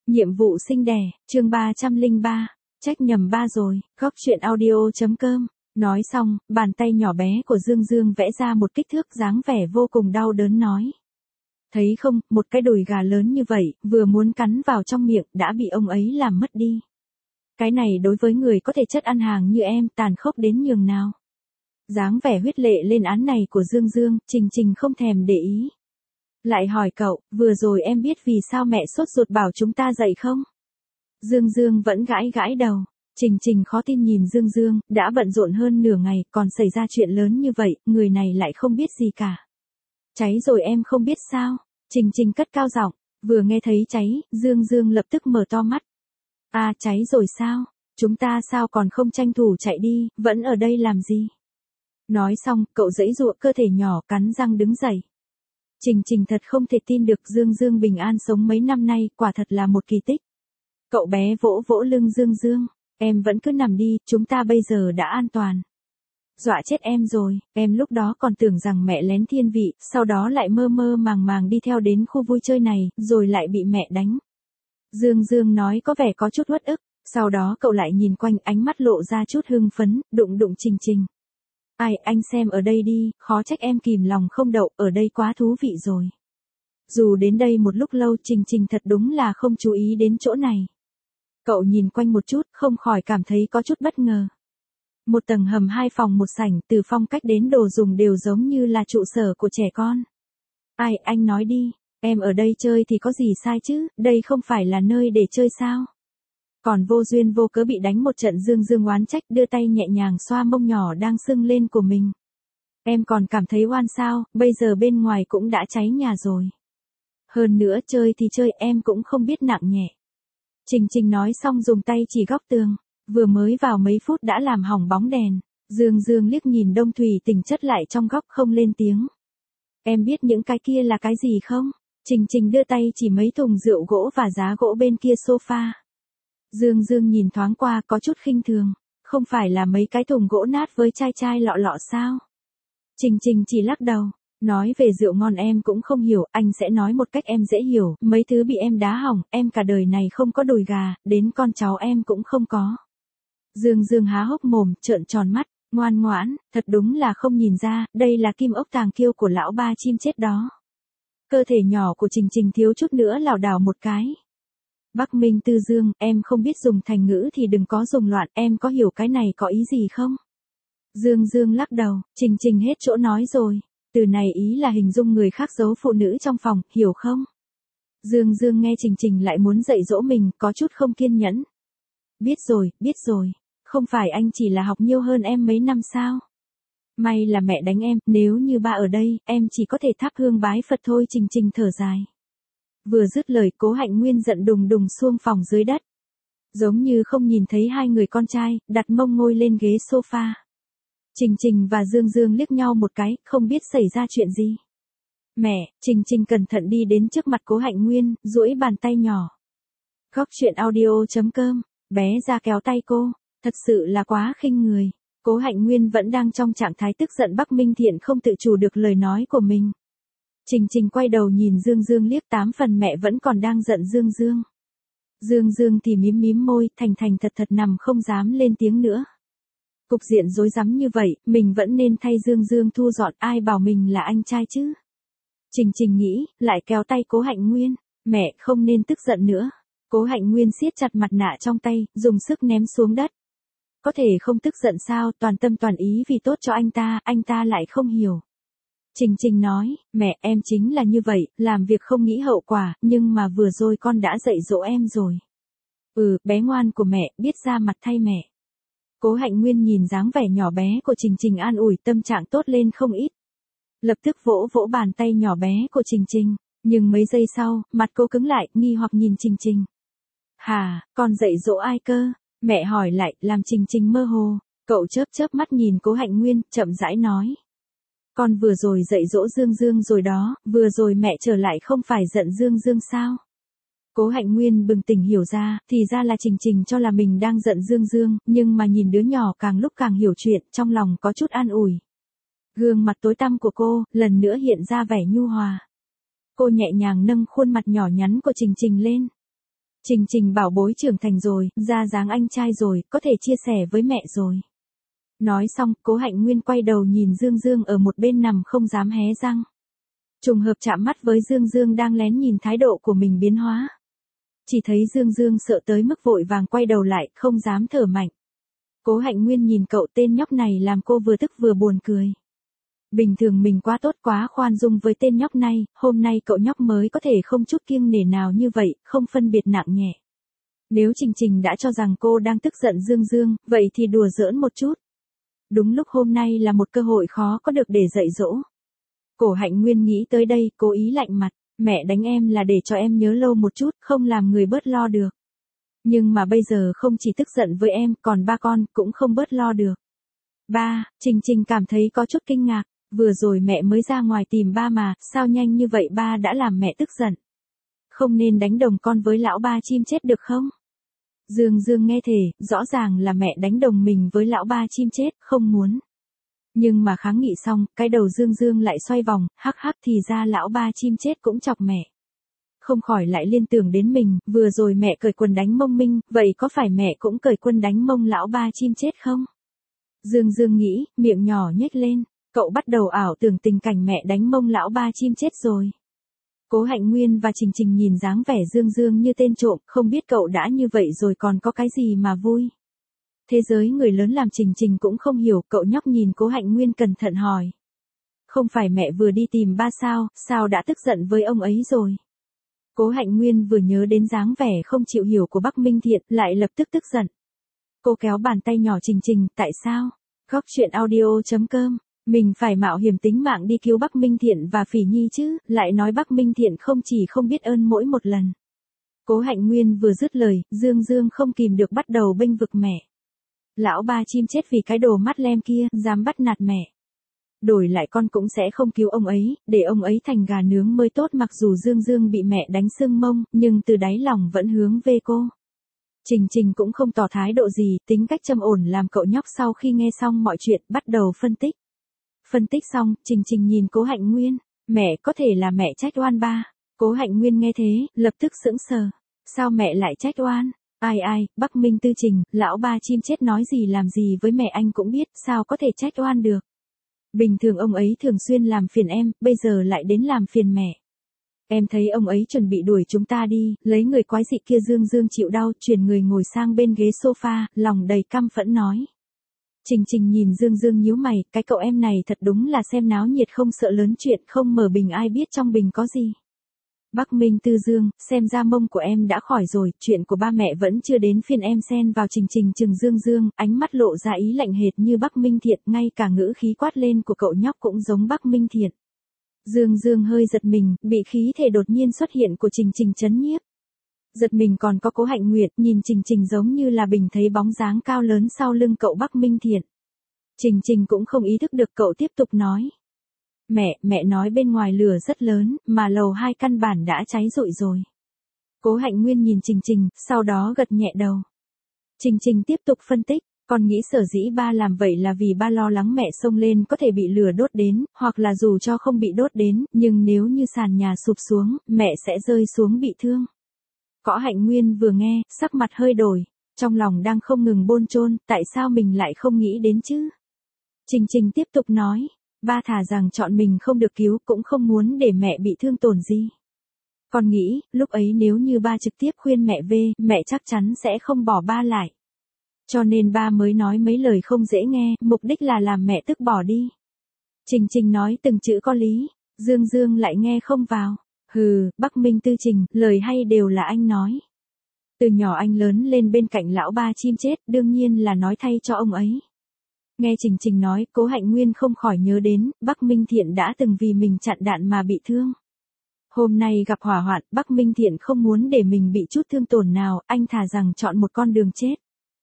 Nhiệm vụ sinh đẻ, chương 303, trách nhầm ba rồi, góc chuyện audio.com. Nói xong, bàn tay nhỏ bé của Dương Dương vẽ ra một kích thước dáng vẻ vô cùng đau đớn nói. Thấy không, một cái đùi gà lớn như vậy, vừa muốn cắn vào trong miệng, đã bị ông ấy làm mất đi. Cái này đối với người có thể chất ăn hàng như em tàn khốc đến nhường nào. Dáng vẻ huyết lệ lên án này của Dương Dương, Trình Trình không thèm để ý. Lại hỏi cậu, vừa rồi em biết vì sao mẹ sốt ruột bảo chúng ta dậy không? Dương Dương vẫn gãi gãi đầu. Trình Trình khó tin nhìn Dương Dương, đã bận rộn hơn nửa ngày, còn xảy ra chuyện lớn như vậy, người này lại không biết gì cả. Cháy rồi em không biết sao? Trình Trình cất cao giọng, vừa nghe thấy cháy, Dương Dương lập tức mở to mắt. À cháy rồi sao? Chúng ta sao còn không tranh thủ chạy đi, vẫn ở đây làm gì? Nói xong, cậu giãy giụa cơ thể nhỏ cắn răng đứng dậy. Trình Trình thật không thể tin được Dương Dương bình an sống mấy năm nay, quả thật là một kỳ tích. Cậu bé vỗ vỗ lưng Dương Dương, em vẫn cứ nằm đi, chúng ta bây giờ đã an toàn. Dọa chết em rồi, em lúc đó còn tưởng rằng mẹ lén thiên vị, sau đó lại mơ mơ màng màng đi theo đến khu vui chơi này, rồi lại bị mẹ đánh. Dương Dương nói có vẻ có chút uất ức, sau đó cậu lại nhìn quanh ánh mắt lộ ra chút hưng phấn, đụng đụng Trình Trình. Ai, anh xem ở đây đi, khó trách em kìm lòng không đậu, ở đây quá thú vị rồi. Dù đến đây một lúc lâu Trình Trình thật đúng là không chú ý đến chỗ này. Cậu nhìn quanh một chút, không khỏi cảm thấy có chút bất ngờ. Một tầng hầm 2 phòng một sảnh, từ phong cách đến đồ dùng đều giống như là trụ sở của trẻ con. Ai, anh nói đi, em ở đây chơi thì có gì sai chứ, đây không phải là nơi để chơi sao? Còn vô duyên vô cớ bị đánh một trận Dương Dương oán trách đưa tay nhẹ nhàng xoa mông nhỏ đang sưng lên của mình. Em còn cảm thấy oan sao, bây giờ bên ngoài cũng đã cháy nhà rồi. Hơn nữa chơi thì chơi em cũng không biết nặng nhẹ. Trình Trình nói xong dùng tay chỉ góc tường, vừa mới vào mấy phút đã làm hỏng bóng đèn. Dương Dương liếc nhìn đông thủy tình chất lại trong góc không lên tiếng. Em biết những cái kia là cái gì không? Trình Trình đưa tay chỉ mấy thùng rượu gỗ và giá gỗ bên kia sofa. Dương Dương nhìn thoáng qua có chút khinh thường, không phải là mấy cái thùng gỗ nát với chai chai lọ lọ sao? Trình Trình chỉ lắc đầu, nói về rượu ngon em cũng không hiểu, anh sẽ nói một cách em dễ hiểu, mấy thứ bị em đá hỏng, em cả đời này không có đùi gà, đến con cháu em cũng không có. Dương Dương há hốc mồm, trợn tròn mắt, ngoan ngoãn, thật đúng là không nhìn ra, đây là kim ốc tàng kiêu của lão ba chim chết đó. Cơ thể nhỏ của Trình Trình thiếu chút nữa lảo đảo một cái. Bắc Minh Tư Dương, em không biết dùng thành ngữ thì đừng có dùng loạn, em có hiểu cái này có ý gì không? Dương Dương lắc đầu, Trình Trình hết chỗ nói rồi. Từ này ý là hình dung người khác giấu phụ nữ trong phòng, hiểu không? Dương Dương nghe Trình Trình lại muốn dạy dỗ mình, có chút không kiên nhẫn. Biết rồi, không phải anh chỉ là học nhiều hơn em mấy năm sao? May là mẹ đánh em, nếu như ba ở đây, em chỉ có thể thắp hương bái Phật thôi. Trình Trình thở dài. Vừa dứt lời Cố Hạnh Nguyên giận đùng đùng xuông phòng dưới đất. Giống như không nhìn thấy hai người con trai, đặt mông ngồi lên ghế sofa. Trình Trình và Dương Dương liếc nhau một cái, không biết xảy ra chuyện gì. Mẹ, Trình Trình cẩn thận đi đến trước mặt Cố Hạnh Nguyên, duỗi bàn tay nhỏ. Góc chuyện audio.com, bé ra kéo tay cô, thật sự là quá khinh người. Cố Hạnh Nguyên vẫn đang trong trạng thái tức giận Bắc Minh Thiện không tự chủ được lời nói của mình. Trình Trình quay đầu nhìn Dương Dương liếc 8 phần mẹ vẫn còn đang giận Dương Dương. Dương Dương thì mím mím môi, thành thành thật thật nằm không dám lên tiếng nữa. Cục diện rối rắm như vậy, mình vẫn nên thay Dương Dương thu dọn, ai bảo mình là anh trai chứ. Trình Trình nghĩ, lại kéo tay Cố Hạnh Nguyên, mẹ không nên tức giận nữa. Cố Hạnh Nguyên siết chặt mặt nạ trong tay, dùng sức ném xuống đất. Có thể không tức giận sao, toàn tâm toàn ý vì tốt cho anh ta lại không hiểu. Trình Trình nói, mẹ em chính là như vậy, làm việc không nghĩ hậu quả, nhưng mà vừa rồi con đã dạy dỗ em rồi. Bé ngoan của mẹ, biết ra mặt thay mẹ. Cố Hạnh Nguyên nhìn dáng vẻ nhỏ bé của Trình Trình an ủi, tâm trạng tốt lên không ít. Lập tức vỗ vỗ bàn tay nhỏ bé của Trình Trình, nhưng mấy giây sau, mặt cô cứng lại, nghi hoặc nhìn Trình Trình. Hà, con dạy dỗ ai cơ? Mẹ hỏi lại, làm Trình Trình mơ hồ. Cậu chớp chớp mắt nhìn Cố Hạnh Nguyên, chậm rãi nói. Con vừa rồi dạy dỗ Dương Dương rồi đó, vừa rồi mẹ trở lại không phải giận Dương Dương sao? Cố Hạnh Nguyên bừng tỉnh hiểu ra, thì ra là Trình Trình cho là mình đang giận Dương Dương, nhưng mà nhìn đứa nhỏ càng lúc càng hiểu chuyện, trong lòng có chút an ủi. Gương mặt tối tăm của cô, lần nữa hiện ra vẻ nhu hòa. Cô nhẹ nhàng nâng khuôn mặt nhỏ nhắn của Trình Trình lên. Trình Trình bảo bối trưởng thành rồi, ra dáng anh trai rồi, có thể chia sẻ với mẹ rồi. Nói xong, Cố Hạnh Nguyên quay đầu nhìn Dương Dương ở một bên nằm không dám hé răng. Trùng hợp chạm mắt với Dương Dương đang lén nhìn thái độ của mình biến hóa. Chỉ thấy Dương Dương sợ tới mức vội vàng quay đầu lại, không dám thở mạnh. Cố Hạnh Nguyên nhìn cậu tên nhóc này làm cô vừa tức vừa buồn cười. Bình thường mình quá tốt quá khoan dung với tên nhóc này, hôm nay cậu nhóc mới có thể không chút kiêng nể nào như vậy, không phân biệt nặng nhẹ. Nếu Trình Trình đã cho rằng cô đang tức giận Dương Dương, vậy thì đùa giỡn một chút. Đúng lúc hôm nay là một cơ hội khó có được để dạy dỗ. Cố Hạnh Nguyên nghĩ tới đây, cố ý lạnh mặt, mẹ đánh em là để cho em nhớ lâu một chút, không làm người bớt lo được. Nhưng mà bây giờ không chỉ tức giận với em, còn ba con cũng không bớt lo được. Ba, Trình Trình cảm thấy có chút kinh ngạc, vừa rồi mẹ mới ra ngoài tìm ba mà, sao nhanh như vậy ba đã làm mẹ tức giận. Không nên đánh đồng con với lão ba chim chết được không? Dương Dương nghe thể, rõ ràng là mẹ đánh đồng mình với lão ba chim chết, không muốn. Nhưng mà kháng nghị xong, cái đầu Dương Dương lại xoay vòng, hắc hắc thì ra lão ba chim chết cũng chọc mẹ. Không khỏi lại liên tưởng đến mình, vừa rồi mẹ cởi quần đánh mông Minh, vậy có phải mẹ cũng cởi quần đánh mông lão ba chim chết không? Dương Dương nghĩ, miệng nhỏ nhếch lên, cậu bắt đầu ảo tưởng tình cảnh mẹ đánh mông lão ba chim chết rồi. Cố Hạnh Nguyên và Trình Trình nhìn dáng vẻ Dương Dương như tên trộm, không biết cậu đã như vậy rồi còn có cái gì mà vui. Thế giới người lớn làm Trình Trình cũng không hiểu, cậu nhóc nhìn Cố Hạnh Nguyên cẩn thận hỏi. Không phải mẹ vừa đi tìm ba sao đã tức giận với ông ấy rồi. Cố Hạnh Nguyên vừa nhớ đến dáng vẻ không chịu hiểu của Bắc Minh Thiện, lại lập tức tức giận. Cô kéo bàn tay nhỏ Trình Trình, tại sao? Góc chuyện audio.com, mình phải mạo hiểm tính mạng đi cứu Bắc Minh Thiện và Phỉ Nhi chứ, lại nói Bắc Minh Thiện không chỉ không biết ơn mỗi một lần. Cố Hạnh Nguyên vừa dứt lời, Dương Dương không kìm được bắt đầu bênh vực mẹ. Lão ba chim chết vì cái đồ mắt lem kia, dám bắt nạt mẹ. Đổi lại con cũng sẽ không cứu ông ấy, để ông ấy thành gà nướng mới tốt. Mặc dù Dương Dương bị mẹ đánh sưng mông, nhưng từ đáy lòng vẫn hướng về cô. Trình Trình cũng không tỏ thái độ gì, tính cách trầm ổn làm cậu nhóc sau khi nghe xong mọi chuyện, bắt đầu phân tích. Phân tích xong, Trình Trình nhìn Cố Hạnh Nguyên, mẹ có thể là mẹ trách oan ba. Cố Hạnh Nguyên nghe thế, lập tức sững sờ. Sao mẹ lại trách oan? Ai, Bắc Minh Tư Trình, lão ba chim chết nói gì làm gì với mẹ anh cũng biết, sao có thể trách oan được. Bình thường ông ấy thường xuyên làm phiền em, bây giờ lại đến làm phiền mẹ. Em thấy ông ấy chuẩn bị đuổi chúng ta đi, lấy người quái dị kia. Dương Dương chịu đau, chuyển người ngồi sang bên ghế sofa, lòng đầy căm phẫn nói. Trình Trình nhìn Dương Dương nhíu mày, cái cậu em này thật đúng là xem náo nhiệt không sợ lớn chuyện, không mở bình ai biết trong bình có gì. Bắc Minh Tư Dương, xem ra mông của em đã khỏi rồi, chuyện của ba mẹ vẫn chưa đến phiên em xen vào. Trình Trình chừng Dương Dương, ánh mắt lộ ra ý lạnh hệt như Bắc Minh Thiện, ngay cả ngữ khí quát lên của cậu nhóc cũng giống Bắc Minh Thiện. Dương Dương hơi giật mình, bị khí thể đột nhiên xuất hiện của Trình Trình chấn nhiếp. Giật mình còn có Cố Hạnh Nguyệt, nhìn Trình Trình giống như là bình thấy bóng dáng cao lớn sau lưng cậu Bắc Minh Thiện. Trình Trình cũng không ý thức được, cậu tiếp tục nói. Mẹ nói bên ngoài lửa rất lớn, mà lầu 2 căn bản đã cháy rụi rồi. Cố Hạnh Nguyên nhìn Trình Trình, sau đó gật nhẹ đầu. Trình Trình tiếp tục phân tích, con nghĩ sở dĩ ba làm vậy là vì ba lo lắng mẹ xông lên có thể bị lửa đốt đến, hoặc là dù cho không bị đốt đến, nhưng nếu như sàn nhà sụp xuống, mẹ sẽ rơi xuống bị thương. Cố Hạnh Nguyên vừa nghe, sắc mặt hơi đổi, trong lòng đang không ngừng bôn chôn, tại sao mình lại không nghĩ đến chứ? Trình Trình tiếp tục nói. Ba thà rằng chọn mình không được cứu cũng không muốn để mẹ bị thương tổn gì. Con nghĩ, lúc ấy nếu như ba trực tiếp khuyên mẹ về, mẹ chắc chắn sẽ không bỏ ba lại. Cho nên ba mới nói mấy lời không dễ nghe, mục đích là làm mẹ tức bỏ đi. Trình Trình nói từng chữ có lý, Dương Dương lại nghe không vào. Hừ, Bắc Minh Tư Trình, lời hay đều là anh nói. Từ nhỏ anh lớn lên bên cạnh lão ba chim chết, đương nhiên là nói thay cho ông ấy. Nghe Trình Trình nói, Cố Hạnh Nguyên không khỏi nhớ đến, Bắc Minh Thiện đã từng vì mình chặn đạn mà bị thương. Hôm nay gặp hỏa hoạn, Bắc Minh Thiện không muốn để mình bị chút thương tổn nào, anh thà rằng chọn một con đường chết.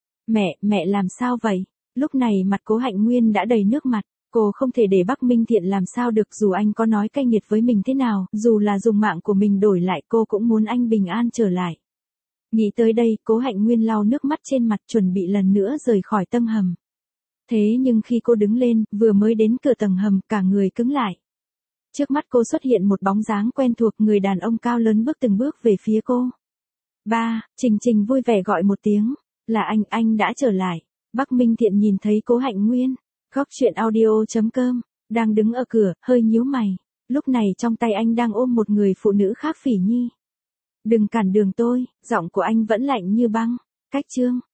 Mẹ làm sao vậy? Lúc này mặt Cố Hạnh Nguyên đã đầy nước mặt, cô không thể để Bắc Minh Thiện làm sao được, dù anh có nói cay nghiệt với mình thế nào, dù là dùng mạng của mình đổi lại, cô cũng muốn anh bình an trở lại. Nghĩ tới đây, Cố Hạnh Nguyên lau nước mắt trên mặt, chuẩn bị lần nữa rời khỏi tầng hầm. Thế nhưng khi cô đứng lên, vừa mới đến cửa tầng hầm, cả người cứng lại. Trước mắt cô xuất hiện một bóng dáng quen thuộc, người đàn ông cao lớn bước từng bước về phía cô. Ba, Trình Trình vui vẻ gọi một tiếng. Là anh đã trở lại. Bắc Minh Thiện nhìn thấy Cố Hạnh Nguyên, góc chuyện audio.com, đang đứng ở cửa, hơi nhíu mày. Lúc này trong tay anh đang ôm một người phụ nữ khác Phỉ Nhi. Đừng cản đường tôi, giọng của anh vẫn lạnh như băng. Cách chương